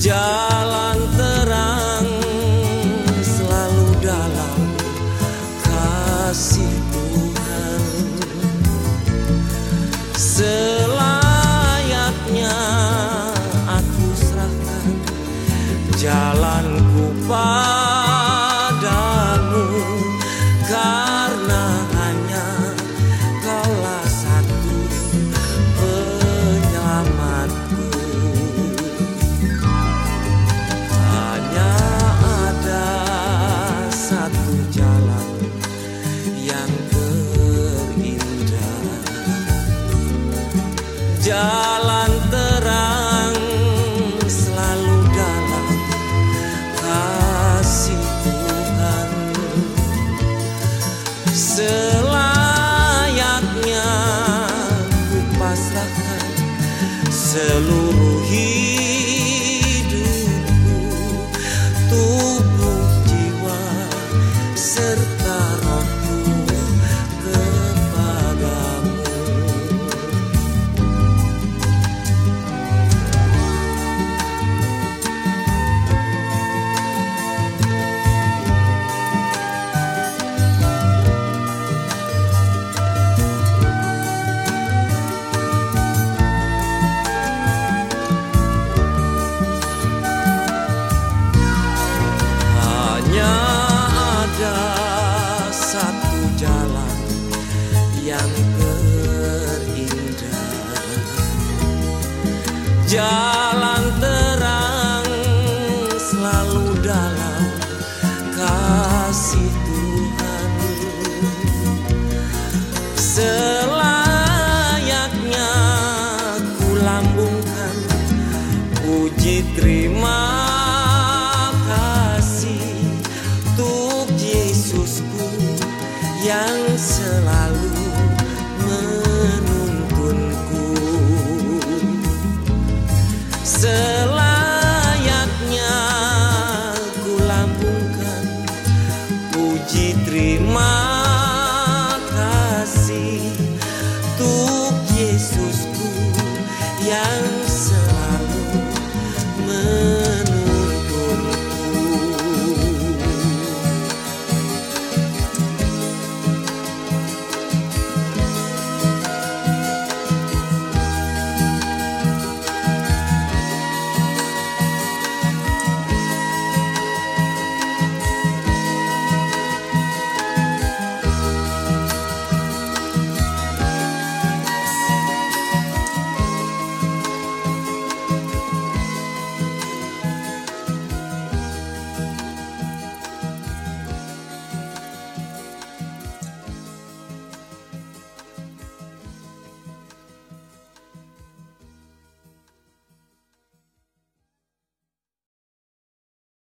Jalan terang selalu dalam kasih Tuhan. Selayaknya aku serahkan jalanku padamu, karena hanya Kaulah satu penyelamatku. Hanya ada satu jalan yang terindah, jalan terang selalu dalam kasih Tuhan. Selayaknya ku pasrahkan seluruh hidupku, tubuh, jiwa, serta rohku kepadamu. Hanya ada satu jalan yang terindah, jalan terang selalu dalam kasih Tuhan. Selayaknya ku lambungkan puji terima kasih untuk Yesusku yang selalu menuntunku.